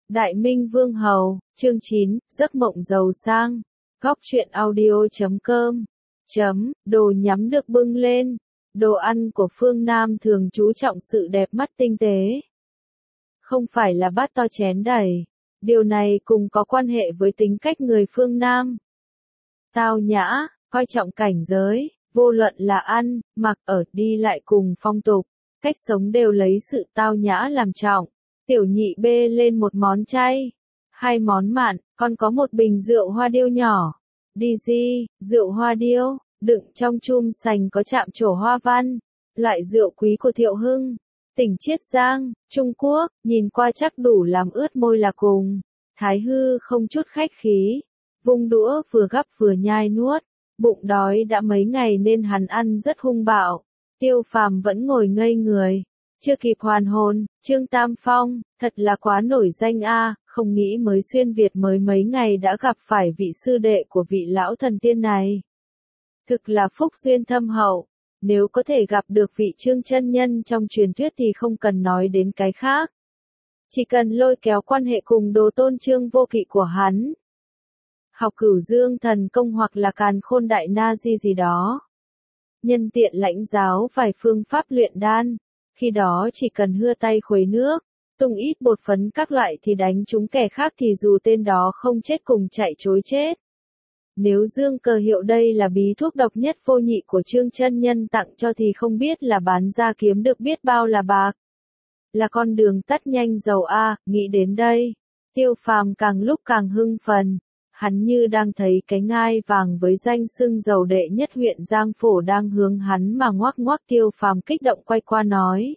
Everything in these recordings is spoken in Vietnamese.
Đại Minh Vương Hầu, chương 9, giấc mộng giàu sang. Góc truyện audio.com. Đồ nhắm được bưng lên. Đồ ăn của phương Nam thường chú trọng sự đẹp mắt tinh tế. Không phải là bát to chén đầy. Điều này cùng có quan hệ với tính cách người phương Nam. Tao nhã, coi trọng cảnh giới, vô luận là ăn, mặc, ở, đi lại cùng phong tục. Cách sống đều lấy sự tao nhã làm trọng. Tiểu nhị bê lên một món chay, 2 món mặn, còn có một bình rượu hoa điêu nhỏ. Đi gì, rượu hoa điêu, đựng trong chum sành có chạm trổ hoa văn, loại rượu quý của Thiệu Hưng, tỉnh Chiết Giang, Trung Quốc, nhìn qua chắc đủ làm ướt môi là cùng. Thái Hư không chút khách khí, vung đũa vừa gắp vừa nhai nuốt, bụng đói đã mấy ngày nên hắn ăn rất hung bạo. Tiêu Phàm vẫn ngồi ngây người. Chưa kịp hoàn hồn, Trương Tam Phong, thật là quá nổi danh a, không nghĩ mới xuyên Việt mới mấy ngày đã gặp phải vị sư đệ của vị lão thần tiên này. Thực là phúc duyên thâm hậu, nếu có thể gặp được vị Trương chân nhân trong truyền thuyết thì không cần nói đến cái khác. Chỉ cần lôi kéo quan hệ cùng đồ tôn Trương vô kỵ của hắn. Học Cửu Dương thần công hoặc là Càn Khôn Đại Na Di gì đó. Nhân tiện lãnh giáo vài phương pháp luyện đan. Khi đó chỉ cần hưa tay khuấy nước, tung ít bột phấn các loại thì đánh trúng kẻ khác thì dù tên đó không chết cùng chạy trối chết. Nếu dương cờ hiệu đây là bí thuốc độc nhất vô nhị của Trương chân nhân tặng cho thì không biết là bán ra kiếm được biết bao là bạc. Là con đường tắt nhanh giàu a, nghĩ đến đây. Tiêu Phàm càng lúc càng hưng phấn. Hắn như đang thấy cái ngai vàng với danh xưng giàu đệ nhất huyện Giang Phổ đang hướng hắn mà ngoắc ngoắc. Tiêu Phàm kích động quay qua nói.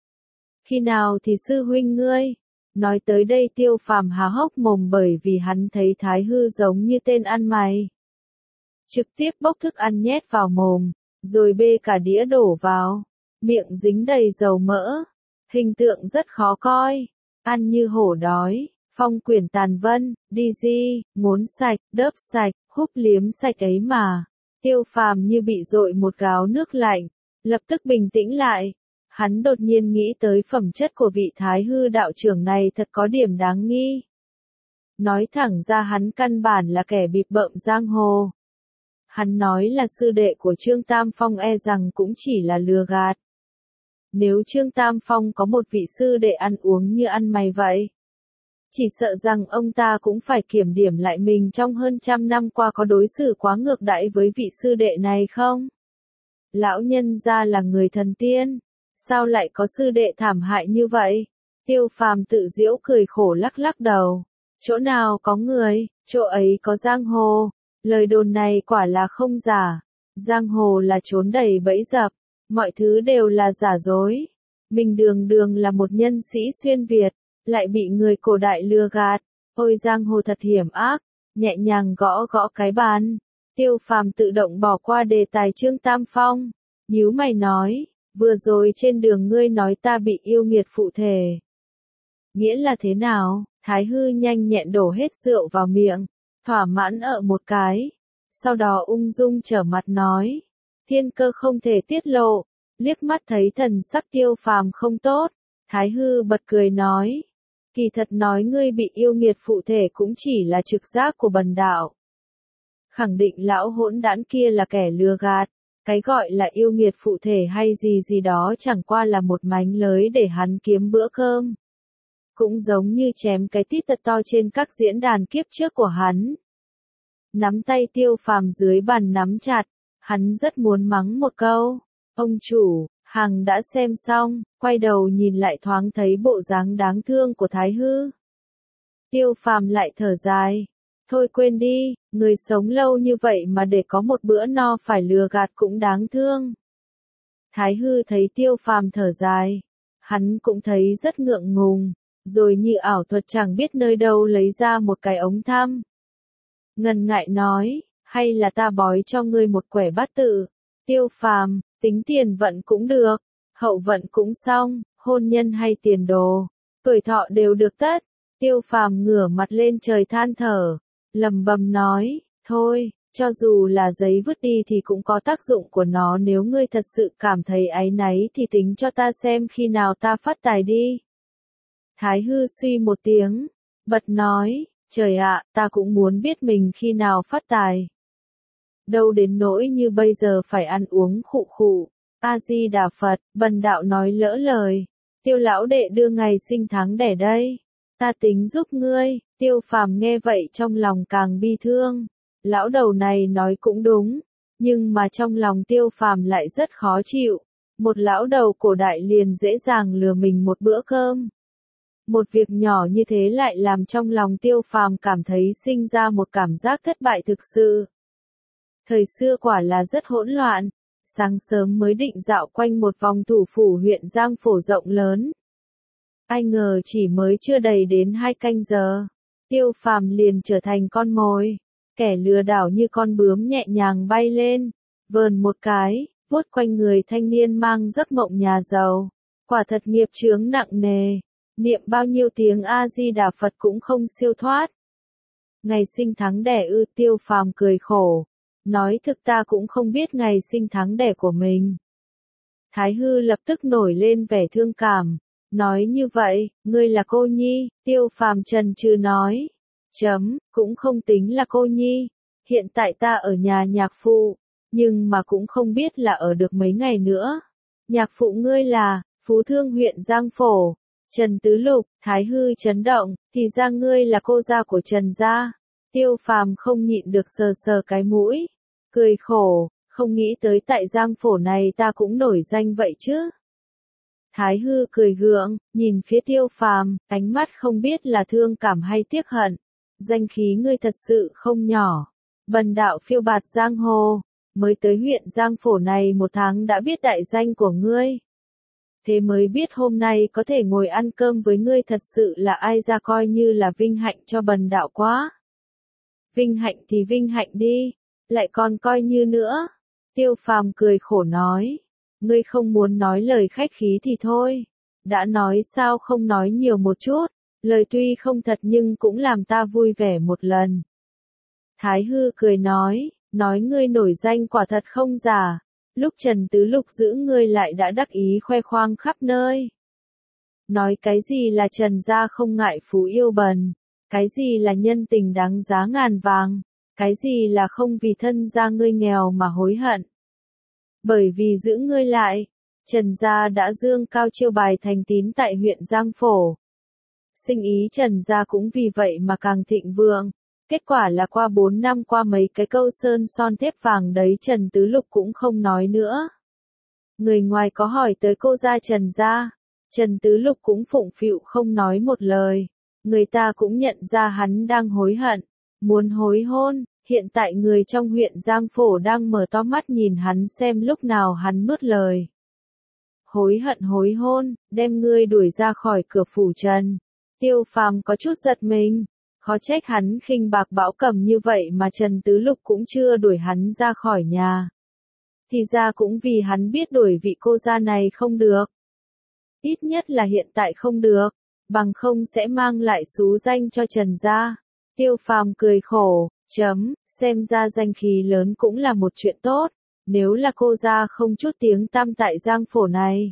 Khi nào thì sư huynh ngươi? Nói tới đây Tiêu Phàm há hốc mồm bởi vì hắn thấy Thái Hư giống như tên ăn mày. Trực tiếp bốc thức ăn nhét vào mồm, rồi bê cả đĩa đổ vào, miệng dính đầy dầu mỡ. Hình tượng rất khó coi, ăn như hổ đói. Phong quyển tàn vân, đi di, ngốn sạch, đớp sạch, húp liếm sạch ấy mà. Tiêu Phàm như bị dội một gáo nước lạnh, lập tức bình tĩnh lại. Hắn đột nhiên nghĩ tới phẩm chất của vị Thái Hư đạo trưởng này thật có điểm đáng nghi. Nói thẳng ra hắn căn bản là kẻ bịp bợm giang hồ. Hắn nói là sư đệ của Trương Tam Phong e rằng cũng chỉ là lừa gạt. Nếu Trương Tam Phong có một vị sư đệ ăn uống như ăn mày vậy, chỉ sợ rằng ông ta cũng phải kiểm điểm lại mình trong hơn 100 năm qua có đối xử quá ngược đãi với vị sư đệ này không? Lão nhân gia là người thần tiên, sao lại có sư đệ thảm hại như vậy? Tiêu Phàm tự giễu cười khổ lắc lắc đầu. Chỗ nào có người, chỗ ấy có giang hồ. Lời đồn này quả là không giả. Giang hồ là trốn đầy bẫy dập, mọi thứ đều là giả dối. Mình đường đường là một nhân sĩ xuyên Việt, lại bị người cổ đại lừa gạt. Ôi giang hồ thật hiểm ác, nhẹ nhàng gõ gõ cái bàn. Tiêu Phàm tự động bỏ qua đề tài Trương Tam Phong. Nhíu mày nói, vừa rồi trên đường ngươi nói ta bị yêu nghiệt phụ thể. Nghĩa là thế nào? Thái Hư nhanh nhẹn đổ hết rượu vào miệng, thỏa mãn ợ một cái. Sau đó ung dung trở mặt nói, thiên cơ không thể tiết lộ. Liếc mắt thấy thần sắc Tiêu Phàm không tốt, Thái Hư bật cười nói, kỳ thật nói ngươi bị yêu nghiệt phụ thể cũng chỉ là trực giác của bần đạo. Khẳng định lão hỗn đản kia là kẻ lừa gạt, cái gọi là yêu nghiệt phụ thể hay gì gì đó chẳng qua là một mánh lới để hắn kiếm bữa cơm. Cũng giống như chém cái tít thật to trên các diễn đàn kiếp trước của hắn. Nắm tay Tiêu Phàm dưới bàn nắm chặt, hắn rất muốn mắng một câu, ông chủ. Hằng đã xem xong, quay đầu nhìn lại thoáng thấy bộ dáng đáng thương của Thái Hư. Tiêu Phàm lại thở dài. Thôi quên đi, người sống lâu như vậy mà để có một bữa no phải lừa gạt cũng đáng thương. Thái Hư thấy Tiêu Phàm thở dài. Hắn cũng thấy rất ngượng ngùng, rồi như ảo thuật chẳng biết nơi đâu lấy ra một cái ống thăm. Ngần ngại nói, hay là ta bói cho ngươi một quẻ bát tự. Tiêu Phàm, tính tiền vận cũng được, hậu vận cũng xong, hôn nhân hay tiền đồ, tuổi thọ đều được tất. Tiêu Phàm ngửa mặt lên trời than thở, lầm bầm nói, thôi, cho dù là giấy vứt đi thì cũng có tác dụng của nó, nếu ngươi thật sự cảm thấy áy náy thì tính cho ta xem khi nào ta phát tài đi. Thái Hư suy một tiếng, bật nói, trời ạ, ta cũng muốn biết mình khi nào phát tài. Đâu đến nỗi như bây giờ phải ăn uống khụ khụ. A-di-đà Phật, bần đạo nói lỡ lời. Tiêu lão đệ đưa ngày sinh tháng đẻ đây. Ta tính giúp ngươi. Tiêu Phàm nghe vậy trong lòng càng bi thương. Lão đầu này nói cũng đúng. Nhưng mà trong lòng Tiêu Phàm lại rất khó chịu. Một lão đầu cổ đại liền dễ dàng lừa mình một bữa cơm. Một việc nhỏ như thế lại làm trong lòng Tiêu Phàm cảm thấy sinh ra một cảm giác thất bại thực sự. Thời xưa quả là rất hỗn loạn. Sáng sớm mới định dạo quanh một vòng thủ phủ huyện Giang Phổ rộng lớn. Ai ngờ chỉ mới chưa đầy đến 2 canh giờ. Tiêu Phàm liền trở thành con mồi. Kẻ lừa đảo như con bướm nhẹ nhàng bay lên. Vờn một cái, vuốt quanh người thanh niên mang giấc mộng nhà giàu. Quả thật nghiệp chướng nặng nề. Niệm bao nhiêu tiếng A-di-đà Phật cũng không siêu thoát. Ngày sinh tháng đẻ ư? Tiêu Phàm cười khổ. Nói thực ta cũng không biết ngày sinh tháng đẻ của mình. Thái Hư lập tức nổi lên vẻ thương cảm. Nói như vậy, ngươi là cô nhi, Tiêu Phàm chần chừ nói. Cũng không tính là cô nhi. Hiện tại ta ở nhà nhạc phụ, nhưng mà cũng không biết là ở được mấy ngày nữa. Nhạc phụ ngươi là, Phú Thương huyện Giang Phổ, Trần Tứ Lục. Thái Hư chấn động, thì ra ngươi là cô gia của Trần gia. Tiêu Phàm không nhịn được sờ sờ cái mũi. Cười khổ, không nghĩ tới tại Giang Phổ này ta cũng nổi danh vậy chứ. Thái Hư cười gượng, nhìn phía Tiêu Phàm, ánh mắt không biết là thương cảm hay tiếc hận. Danh khí ngươi thật sự không nhỏ. Bần đạo phiêu bạt giang hồ, mới tới huyện Giang Phổ này 1 tháng đã biết đại danh của ngươi. Thế mới biết hôm nay có thể ngồi ăn cơm với ngươi thật sự là ai ra coi như là vinh hạnh cho bần đạo quá. Vinh hạnh thì vinh hạnh đi. Lại còn coi như nữa. Tiêu Phàm cười khổ nói. Ngươi không muốn nói lời khách khí thì thôi. Đã nói sao không nói nhiều một chút. Lời tuy không thật nhưng cũng làm ta vui vẻ một lần. Thái Hư cười nói ngươi nổi danh quả thật không giả. Lúc Trần Tứ Lục giữ ngươi lại đã đắc ý khoe khoang khắp nơi. Nói cái gì là Trần gia không ngại phú yêu bần. Cái gì là nhân tình đáng giá ngàn vàng. Cái gì là không vì thân gia ngươi nghèo mà hối hận. Bởi vì giữ ngươi lại, Trần gia đã dương cao chiêu bài thành tín tại huyện Giang Phổ. Sinh ý Trần gia cũng vì vậy mà càng thịnh vượng. Kết quả là qua 4 năm qua mấy cái câu sơn son thép vàng đấy Trần Tứ Lục cũng không nói nữa. Người ngoài có hỏi tới cô gia Trần gia, Trần Tứ Lục cũng phụng phịu không nói một lời. Người ta cũng nhận ra hắn đang hối hận, muốn hối hôn. Hiện tại người trong huyện Giang Phổ đang mở to mắt nhìn hắn xem lúc nào hắn nuốt lời. Hối hận hối hôn, đem ngươi đuổi ra khỏi cửa phủ Trần. Tiêu Phàm có chút giật mình. Khó trách hắn khinh bạc bão cầm như vậy mà Trần Tứ Lục cũng chưa đuổi hắn ra khỏi nhà. Thì ra cũng vì hắn biết đuổi vị cô gia này không được. Ít nhất là hiện tại không được, bằng không sẽ mang lại xú danh cho Trần gia. Tiêu Phàm cười khổ. Xem ra danh khí lớn cũng là một chuyện tốt, nếu là cô gia không chút tiếng tăm tại Giang Phổ này.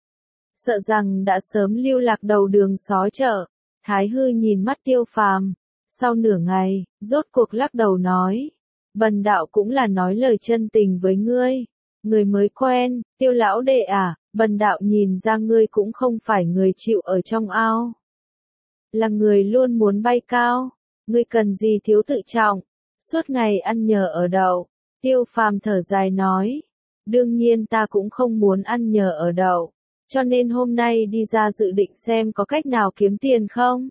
Sợ rằng đã sớm lưu lạc đầu đường xó chợ. Thái Hư nhìn mắt Tiêu Phàm, sau nửa ngày, rốt cuộc lắc đầu nói. Bần đạo cũng là nói lời chân tình với ngươi. Người mới quen, Tiêu lão đệ à, bần đạo nhìn ra ngươi cũng không phải người chịu ở trong ao. Là người luôn muốn bay cao. Ngươi cần gì thiếu tự trọng, suốt ngày ăn nhờ ở đậu. Tiêu Phàm thở dài nói. Đương nhiên ta cũng không muốn ăn nhờ ở đậu. Cho nên hôm nay đi ra dự định xem có cách nào kiếm tiền không.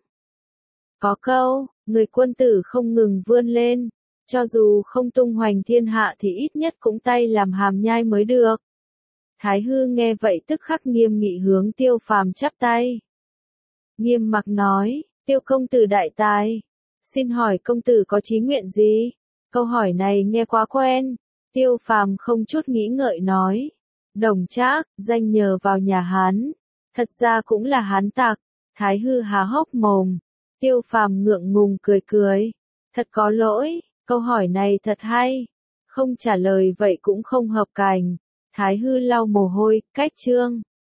Có câu, người quân tử không ngừng vươn lên. Cho dù không tung hoành thiên hạ thì ít nhất cũng tay làm hàm nhai mới được. Thái Hư nghe vậy tức khắc nghiêm nghị hướng Tiêu Phàm chắp tay. Nghiêm mặc nói, Tiêu công tử đại tài. Xin hỏi công tử có chí nguyện gì? Câu hỏi này nghe quá quen. Tiêu Phàm không chút nghĩ ngợi nói. Đồng Trác, danh nhờ vào nhà Hán. Thật ra cũng là Hán tặc. Thái Hư há hốc mồm. Tiêu Phàm ngượng ngùng cười cười. Thật có lỗi, câu hỏi này thật hay. Không trả lời vậy cũng không hợp cành. Thái Hư lau mồ hôi, cách chương.